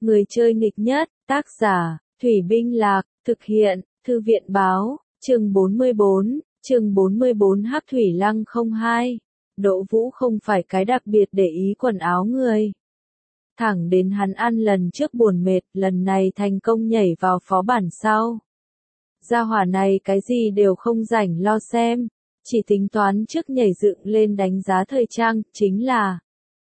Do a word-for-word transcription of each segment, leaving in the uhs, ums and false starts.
Người chơi nghịch nhất, tác giả, Thủy Binh Lạc, thực hiện, Thư viện báo, chương bốn mươi bốn, chương bốn mươi bốn Hắc Thủy Lăng không hai. Đỗ Vũ không phải cái đặc biệt để ý quần áo người. Thẳng đến hắn ăn lần trước buồn mệt, lần này thành công nhảy vào phó bản sau. Gia hỏa này cái gì đều không rảnh lo xem, chỉ tính toán trước nhảy dựng lên đánh giá thời trang, chính là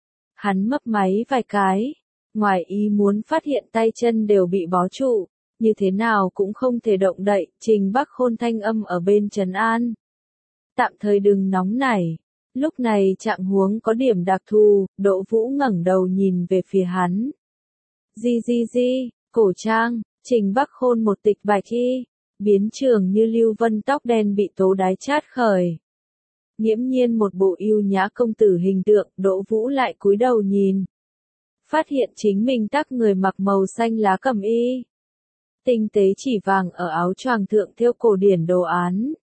hắn mấp máy vài cái, ngoài ý muốn phát hiện tay chân đều bị bó trụ, như thế nào cũng không thể động đậy. Trình Bắc Khôn thanh âm ở bên trấn an. Tạm thời đừng nóng nảy. Lúc này trạng huống có điểm đặc thù, Đỗ Vũ ngẩng đầu nhìn về phía hắn. Di di di, cổ trang, Trình Bắc Khôn một tịch bạch y, biến trường như lưu vân, tóc đen bị tố đái chát khởi. Nghiễm nhiên một bộ yêu nhã công tử hình tượng. Đỗ Vũ lại cúi đầu nhìn, phát hiện chính mình tắc người mặc màu xanh lá cẩm y. Tinh tế chỉ vàng ở áo choàng thượng thêu cổ điển đồ án.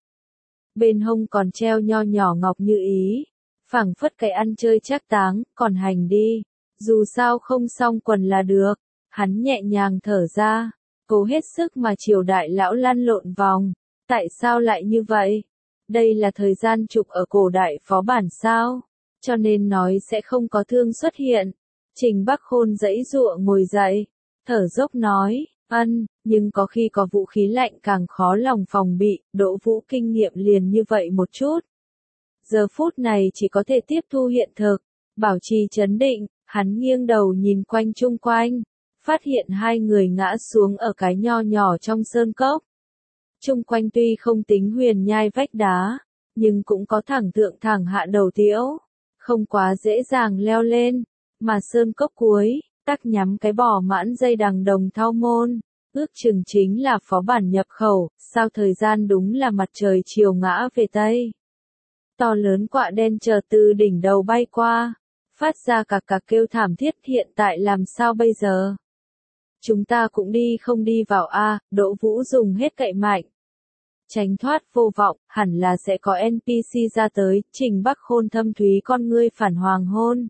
Bên hông còn treo nho nhỏ ngọc như ý, phảng phất cái ăn chơi trác táng, còn hành đi, dù sao không xong quần là được. Hắn nhẹ nhàng thở ra, cố hết sức mà triều đại lão lăn lộn vòng. Tại sao lại như vậy? Đây là thời gian chụp ở cổ đại phó bản sao? Cho nên nói sẽ không có thương xuất hiện. Trình Bắc Khôn giãy giụa ngồi dậy, thở dốc nói, ân, nhưng có khi có vũ khí lạnh càng khó lòng phòng bị. Đỗ Vũ kinh nghiệm liền như vậy một chút. Giờ phút này chỉ có thể tiếp thu hiện thực, bảo trì trấn định. Hắn nghiêng đầu nhìn quanh chung quanh, phát hiện hai người ngã xuống ở cái nho nhỏ trong sơn cốc. Chung quanh tuy không tính huyền nhai vách đá, nhưng cũng có thẳng thượng thẳng hạ đầu tiễu, không quá dễ dàng leo lên. Mà sơn cốc cuối, tắc nhắm cái bỏ mãn dây đằng đồng thau môn, ước chừng chính là phó bản nhập khẩu. Sao thời gian đúng là mặt trời chiều ngã về Tây. To lớn quạ đen chờ từ đỉnh đầu bay qua, phát ra cạc cạc kêu thảm thiết. Hiện tại làm sao bây giờ? Chúng ta cũng đi không đi vào a? À, Đỗ Vũ dùng hết cậy mạnh. Tránh thoát vô vọng, hẳn là sẽ có en pê xê ra tới. Trình Bắc Khôn thâm thúy con ngươi phản hoàng hôn.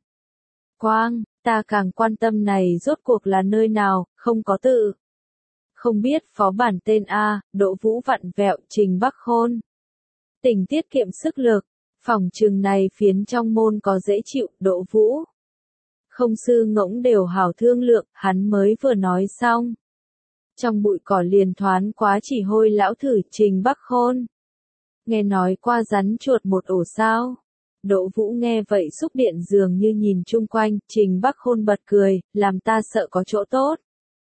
Quang, ta càng quan tâm này rốt cuộc là nơi nào, không có tự. Không biết phó bản tên A. Đỗ Vũ vặn vẹo. Trình Bắc Khôn. Tỉnh tiết kiệm sức lực, phòng trường này phiến trong môn có dễ chịu. Đỗ Vũ. Không sư ngỗng đều hảo thương lượng, hắn mới vừa nói xong. Trong bụi cỏ liền thoáng quá chỉ hôi lão thử. Trình Bắc Khôn. Nghe nói qua rắn chuột một ổ sao? Đỗ Vũ nghe vậy xúc điện dường như nhìn chung quanh. Trình Bắc Khôn bật cười, làm ta sợ có chỗ tốt.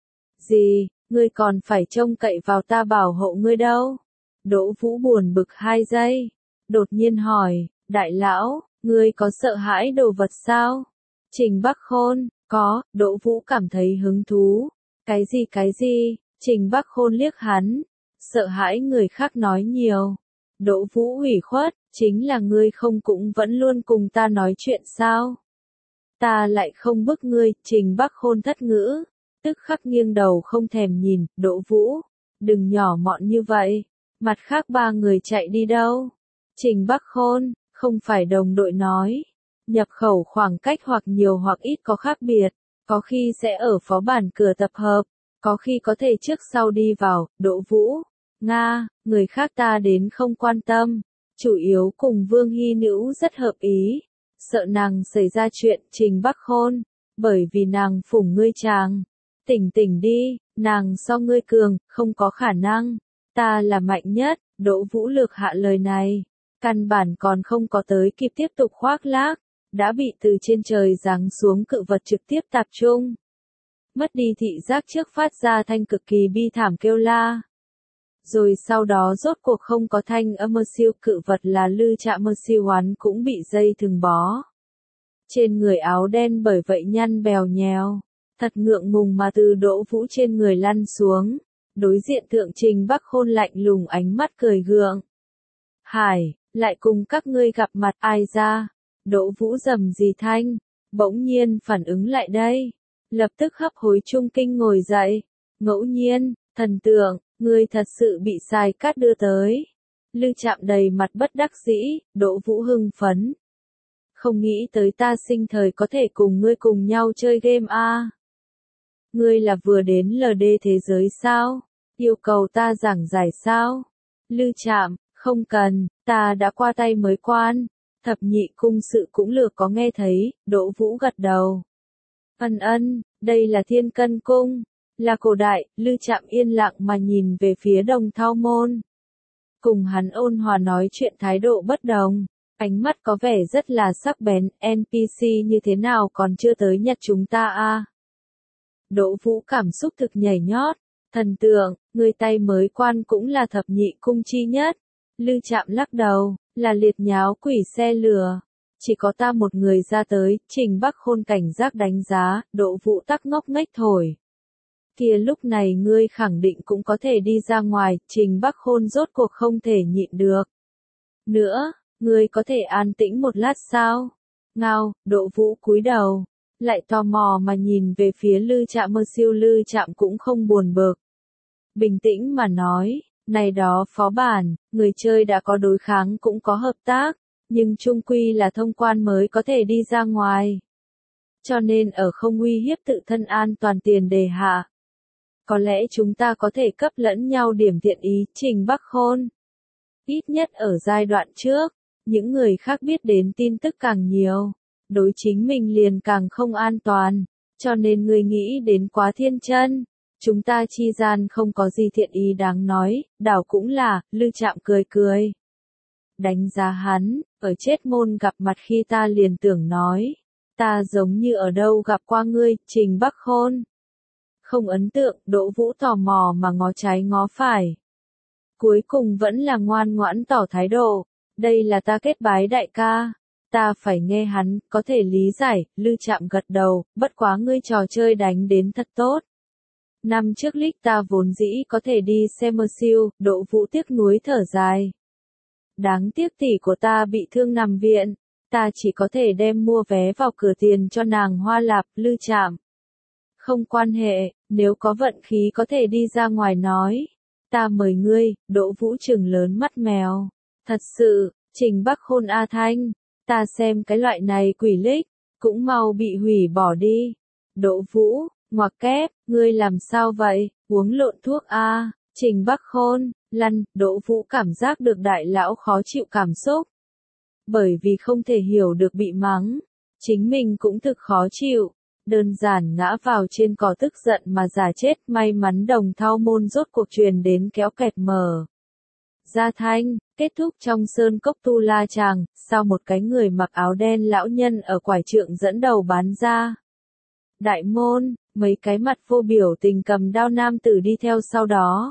Gì, ngươi còn phải trông cậy vào ta bảo hộ ngươi đâu? Đỗ Vũ buồn bực hai giây, đột nhiên hỏi, đại lão, ngươi có sợ hãi đồ vật sao? Trình Bắc Khôn, có. Đỗ Vũ cảm thấy hứng thú. Cái gì cái gì? Trình Bắc Khôn liếc hắn, sợ hãi người khác nói nhiều. Đỗ Vũ ủy khuất, chính là ngươi không cũng vẫn luôn cùng ta nói chuyện sao? Ta lại không bức ngươi. Trình Bắc Khôn thất ngữ, tức khắc nghiêng đầu không thèm nhìn. Đỗ Vũ, đừng nhỏ mọn như vậy. Mặt khác ba người chạy đi đâu? Trình Bắc Khôn, không phải đồng đội nói. Nhập khẩu khoảng cách hoặc nhiều hoặc ít có khác biệt, có khi sẽ ở phó bản cửa tập hợp, có khi có thể trước sau đi vào. Đỗ Vũ, Nga, người khác ta đến không quan tâm, chủ yếu cùng Vương Hy Nữ rất hợp ý, sợ nàng xảy ra chuyện. Trình Bắc Khôn, bởi vì nàng phủng ngươi chàng. Tỉnh tỉnh đi, nàng so ngươi cường, không có khả năng, ta là mạnh nhất. Đỗ Vũ lược hạ lời này, căn bản còn không có tới kịp tiếp tục khoác lác, đã bị từ trên trời giáng xuống cự vật trực tiếp tạp trung. Mất đi thị giác trước phát ra thanh cực kỳ bi thảm kêu la. Rồi sau đó rốt cuộc không có thanh âm. Mơ siêu cự vật là Lư Trạ Mơ siêu hoán cũng bị dây thừng bó. Trên người áo đen bởi vậy nhăn bèo nhèo, thật ngượng ngùng mà từ Đỗ Vũ trên người lăn xuống. Đối diện thượng Trình Bắc Khôn lạnh lùng ánh mắt cười gượng. Hải, lại cùng các ngươi gặp mặt ai ra? Đỗ Vũ rầm gì thanh, bỗng nhiên phản ứng lại đây, lập tức hấp hối trung kinh ngồi dậy. Ngẫu nhiên, thần tượng, ngươi thật sự bị sai cát đưa tới. Lư Trạm đầy mặt bất đắc dĩ. Đỗ Vũ hưng phấn. Không nghĩ tới ta sinh thời có thể cùng ngươi cùng nhau chơi game a. Ngươi là vừa đến lờ đê thế giới sao? Yêu cầu ta giảng giải sao? Lư Trạm, không cần, ta đã qua tay mới quan. Thập nhị cung sự cũng lược có nghe thấy, Đỗ Vũ gật đầu. Ân ân, đây là Thiên Cân Cung, là cổ đại. Lư Trạm yên lặng mà nhìn về phía Đồng Thao Môn. Cùng hắn ôn hòa nói chuyện thái độ bất đồng, ánh mắt có vẻ rất là sắc bén. en pê xê như thế nào còn chưa tới nhặt chúng ta a? À? Đỗ Vũ cảm xúc thực nhảy nhót, thần tượng, người tay mới quan cũng là thập nhị cung chi nhất. Lư Trạm lắc đầu, là liệt nháo quỷ xe lừa. Chỉ có ta một người ra tới. Trình Bắc Khôn cảnh giác đánh giá. Đỗ Vũ tắc ngốc nghếch thổi. Kia lúc này ngươi khẳng định cũng có thể đi ra ngoài. Trình Bắc Khôn rốt cuộc không thể nhịn được nữa, ngươi có thể an tĩnh một lát sao? Ngao. Đỗ Vũ cúi đầu, lại tò mò mà nhìn về phía Lư Trạm. Mơ Siêu Lư Trạm cũng không buồn bực, bình tĩnh mà nói, này đó phó bản, người chơi đã có đối kháng cũng có hợp tác, nhưng chung quy là thông quan mới có thể đi ra ngoài. Cho nên ở không uy hiếp tự thân an toàn tiền đề hạ, có lẽ chúng ta có thể cấp lẫn nhau điểm thiện ý. Trình Bắc Khôn, ít nhất ở giai đoạn trước, những người khác biết đến tin tức càng nhiều, đối chính mình liền càng không an toàn, cho nên người nghĩ đến quá thiên chân. Chúng ta chi gian không có gì thiện ý đáng nói, đảo cũng là. Lư Trạm cười cười. Đánh giá hắn, ở chết môn gặp mặt khi ta liền tưởng nói, ta giống như ở đâu gặp qua ngươi. Trình Bắc Khôn không ấn tượng. Đỗ Vũ tò mò mà ngó trái ngó phải, cuối cùng vẫn là ngoan ngoãn tỏ thái độ. Đây là ta kết bái đại ca, ta phải nghe hắn, có thể lý giải. Lư Trạm gật đầu, bất quá ngươi trò chơi đánh đến thật tốt. Năm trước lích ta vốn dĩ có thể đi xem Mơ Siêu. Đỗ Vũ tiếc nuối thở dài. Đáng tiếc tỷ của ta bị thương nằm viện, ta chỉ có thể đem mua vé vào cửa tiền cho nàng hoa lạp. Lư Trạm, không quan hệ, nếu có vận khí có thể đi ra ngoài nói, ta mời ngươi. Đỗ Vũ trừng lớn mắt mèo. Thật sự, Trình Bắc Khôn A Thanh, ta xem cái loại này quỷ lích, cũng mau bị hủy bỏ đi. Đỗ Vũ, ngoặc kép, ngươi làm sao vậy, uống lộn thuốc a? Trình Bắc Khôn, lăn. Đỗ Vũ cảm giác được đại lão khó chịu cảm xúc. Bởi vì không thể hiểu được bị mắng, chính mình cũng thực khó chịu, đơn giản ngã vào trên cỏ tức giận mà giả chết. May mắn Đồng Thao Môn rốt cuộc truyền đến kéo kẹt mở ra thanh, kết thúc trong sơn cốc tu la chàng. Sau một cái người mặc áo đen lão nhân ở quải trượng dẫn đầu bán ra đại môn, mấy cái mặt vô biểu tình cầm đao nam tử đi theo sau đó.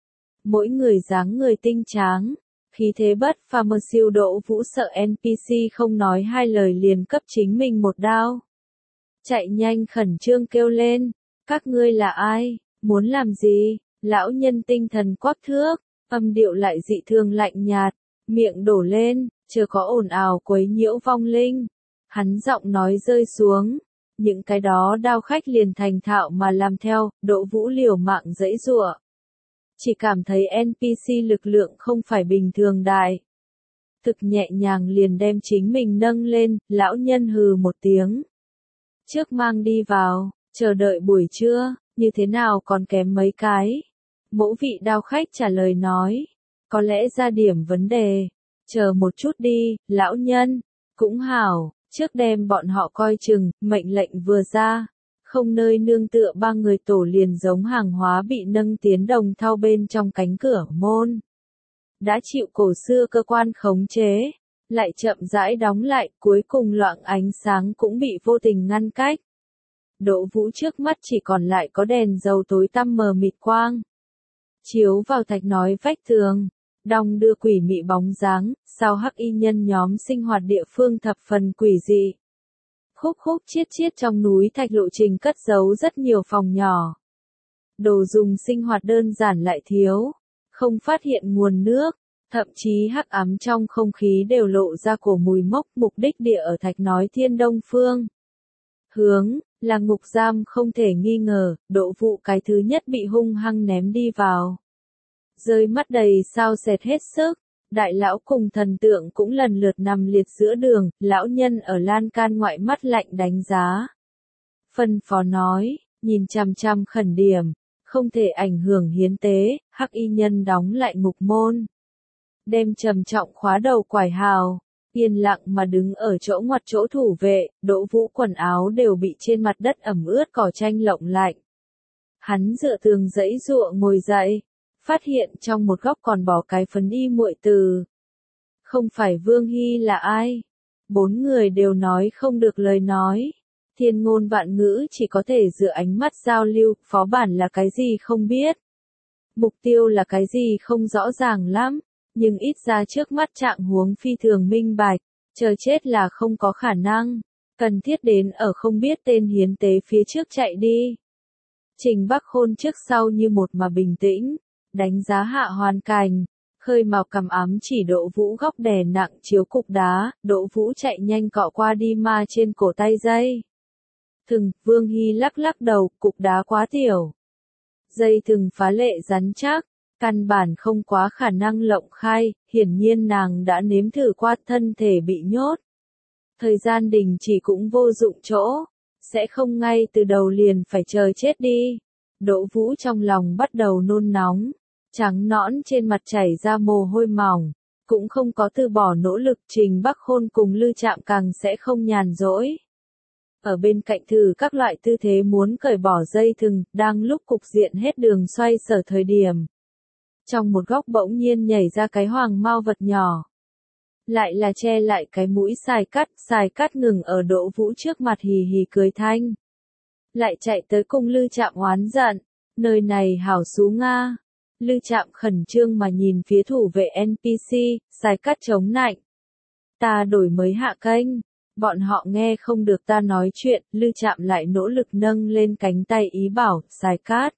Mỗi người dáng người tinh tráng, khí thế bất phàm. Mơ Siêu Đỗ Vũ sợ en pê xê không nói hai lời liền cấp chính mình một đao. Chạy nhanh khẩn trương kêu lên, các ngươi là ai, muốn làm gì? Lão nhân tinh thần quắc thước, âm điệu lại dị thường lạnh nhạt, miệng đổ lên, chưa có ồn ào quấy nhiễu vong linh. Hắn giọng nói rơi xuống, những cái đó đao khách liền thành thạo mà làm theo. Đỗ Vũ liều mạng giãy giụa, chỉ cảm thấy en pê xê lực lượng không phải bình thường đại. Thực nhẹ nhàng liền đem chính mình nâng lên. Lão nhân hừ một tiếng, trước mang đi vào, chờ đợi buổi trưa, như thế nào còn kém mấy cái. Mẫu vị đao khách trả lời nói, có lẽ ra điểm vấn đề, chờ một chút đi. Lão nhân, cũng hảo, trước đem bọn họ coi chừng. Mệnh lệnh vừa ra, không nơi nương tựa ba người tổ liền giống hàng hóa bị nâng tiến Đồng Thao bên trong cánh cửa môn. Đã chịu cổ xưa cơ quan khống chế, lại chậm rãi đóng lại, cuối cùng loạng ánh sáng cũng bị vô tình ngăn cách. Đỗ Vũ trước mắt chỉ còn lại có đèn dầu tối tăm mờ mịt quang, chiếu vào thạch nói vách tường, đong đưa quỷ mị bóng dáng. Sao hắc y nhân nhóm sinh hoạt địa phương thập phần quỷ dị. Khúc khúc chiết chiết trong núi thạch lộ trình cất giấu rất nhiều phòng nhỏ. Đồ dùng sinh hoạt đơn giản lại thiếu, không phát hiện nguồn nước, thậm chí hắc ám trong không khí đều lộ ra cổ mùi mốc. Mục đích địa ở thạch nói thiên đông phương hướng, là ngục giam không thể nghi ngờ. Đỗ Vũ cái thứ nhất bị hung hăng ném đi vào, rơi mắt đầy sao sệt hết sức. Đại lão cùng thần tượng cũng lần lượt nằm liệt giữa đường. Lão nhân ở lan can ngoại mắt lạnh đánh giá, phân phó nói, Nhìn chằm chằm khẩn điểm, không thể ảnh hưởng hiến tế, hắc y nhân đóng lại ngục môn. Đem trầm trọng khóa đầu quải hào, yên lặng mà đứng ở chỗ ngoặt chỗ thủ vệ, Đỗ Vũ quần áo đều bị trên mặt đất ẩm ướt cỏ tranh lộng lạnh. Hắn dựa tường dãy dụa ngồi dậy, phát hiện trong một góc còn bỏ cái phấn y muội từ. Không phải Vương Hy là ai? Bốn người đều nói không được lời nói. Thiên ngôn vạn ngữ chỉ có thể dựa ánh mắt giao lưu, phó bản là cái gì không biết. Mục tiêu là cái gì không rõ ràng lắm, nhưng ít ra trước mắt trạng huống phi thường minh bạch, chờ chết là không có khả năng, cần thiết đến ở không biết tên hiến tế phía trước chạy đi. Trình Bắc Khôn trước sau như một mà bình tĩnh, đánh giá hạ hoàn cảnh, khơi mào cầm ám chỉ Đỗ Vũ góc đè nặng chiếu cục đá, Đỗ Vũ chạy nhanh cọ qua đi ma trên cổ tay dây. Thừng, Vương Hy lắc lắc đầu, cục đá quá tiểu. Dây thừng phá lệ rắn chắc, căn bản không quá khả năng lộng khai, hiển nhiên nàng đã nếm thử qua thân thể bị nhốt. Thời gian đình chỉ cũng vô dụng chỗ, sẽ không ngay từ đầu liền phải chờ chết đi. Đỗ Vũ trong lòng bắt đầu nôn nóng, trắng nõn trên mặt chảy ra mồ hôi mỏng, cũng không có từ bỏ nỗ lực. Trình Bắc Khôn cùng Lư Trạm càng sẽ không nhàn rỗi. Ở bên cạnh thử các loại tư thế muốn cởi bỏ dây thừng, đang lúc cục diện hết đường xoay sở thời điểm. Trong một góc bỗng nhiên nhảy ra cái hoàng mao vật nhỏ. Lại là che lại cái mũi xài cắt, xài cắt ngừng ở Đỗ Vũ trước mặt hì hì cười thanh. Lại chạy tới cùng Lư Trạm oán giận, nơi này hảo xú Nga. Lư Trạm khẩn trương mà nhìn phía thủ vệ en pê xê, xài cắt chống nạnh. Ta đổi mới hạ kênh. Bọn họ nghe không được ta nói chuyện, Lư Trạm lại nỗ lực nâng lên cánh tay ý bảo, xài cát.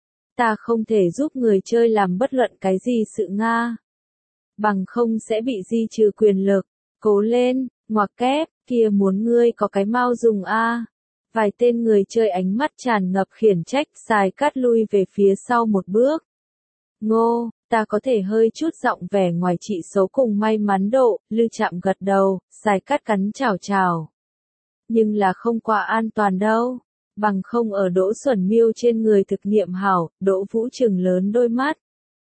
Ta không thể giúp người chơi làm bất luận cái gì sự Nga. Bằng không sẽ bị di trừ quyền lực. Cố lên, ngoặc kép, kia muốn ngươi có cái mau dùng a. Vài tên người chơi ánh mắt tràn ngập khiển trách, xài cát lui về phía sau một bước. Ngô, ta có thể hơi chút giọng vẻ ngoài trị số cùng may mắn độ, Lư Trạm gật đầu, xài cát cắn chào chào. Nhưng là không quá an toàn đâu, bằng không ở Đỗ Xuẩn Miêu trên người thực nghiệm hảo, Đỗ Vũ trừng lớn đôi mắt.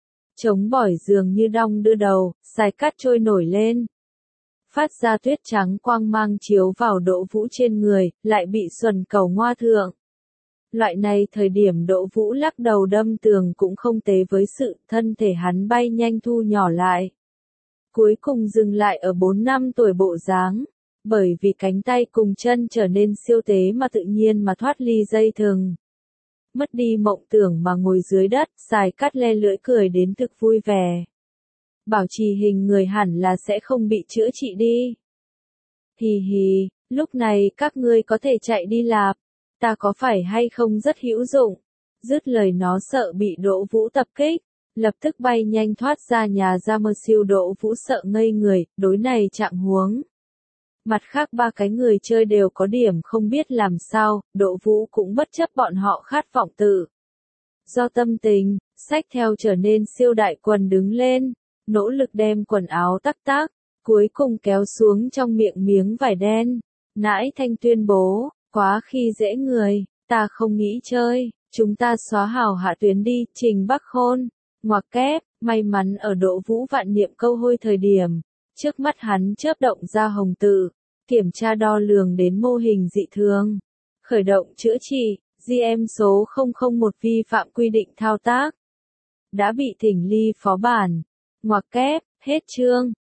Chống bỏi dường như đong đưa đầu, xài cát trôi nổi lên. Phát ra tuyết trắng quang mang chiếu vào Đỗ Vũ trên người, lại bị Xuân Cầu ngoa thượng. Loại này thời điểm Đỗ Vũ lắc đầu đâm tường cũng không tế với sự, thân thể hắn bay nhanh thu nhỏ lại. Cuối cùng dừng lại ở bốn năm tuổi bộ dáng, bởi vì cánh tay cùng chân trở nên siêu tế mà tự nhiên mà thoát ly dây thừng. Mất đi mộng tưởng mà ngồi dưới đất, xài cắt le lưỡi cười đến thực vui vẻ. Bảo trì hình người hẳn là sẽ không bị chữa trị đi. Hì hì, lúc này các ngươi có thể chạy đi lạp. Ta có phải hay không rất hữu dụng? Dứt lời nó sợ bị Đỗ Vũ tập kích, lập tức bay nhanh thoát ra nhà ra mơ siêu. Đỗ Vũ sợ ngây người, đối này trạng huống. Mặt khác ba cái người chơi đều có điểm không biết làm sao, Đỗ Vũ cũng bất chấp bọn họ khát vọng tự. Do tâm tình, xách theo trở nên siêu đại quần đứng lên, nỗ lực đem quần áo tắc tác, cuối cùng kéo xuống trong miệng miếng vải đen. Nãi thanh tuyên bố. Quá khi dễ người, ta không nghĩ chơi, chúng ta xóa hào hạ tuyến đi. Trình Bắc Khôn, ngoặc kép, may mắn ở Đỗ Vũ vạn niệm câu hôi thời điểm, trước mắt hắn chớp động ra hồng tự, kiểm tra đo lường đến mô hình dị thường, khởi động chữa trị, giê em số không không một vi phạm quy định thao tác, đã bị thỉnh ly phó bản, ngoặc kép, hết chương.